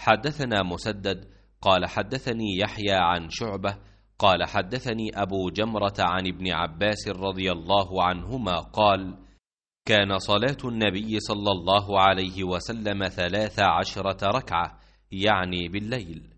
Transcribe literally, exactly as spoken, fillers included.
حدثنا مسدد قال حدثني يحيى عن شعبة قال حدثني أبو جمرة عن ابن عباس رضي الله عنهما قال: كان صلاة النبي صلى الله عليه وسلم ثلاث عشرة ركعة، يعني بالليل.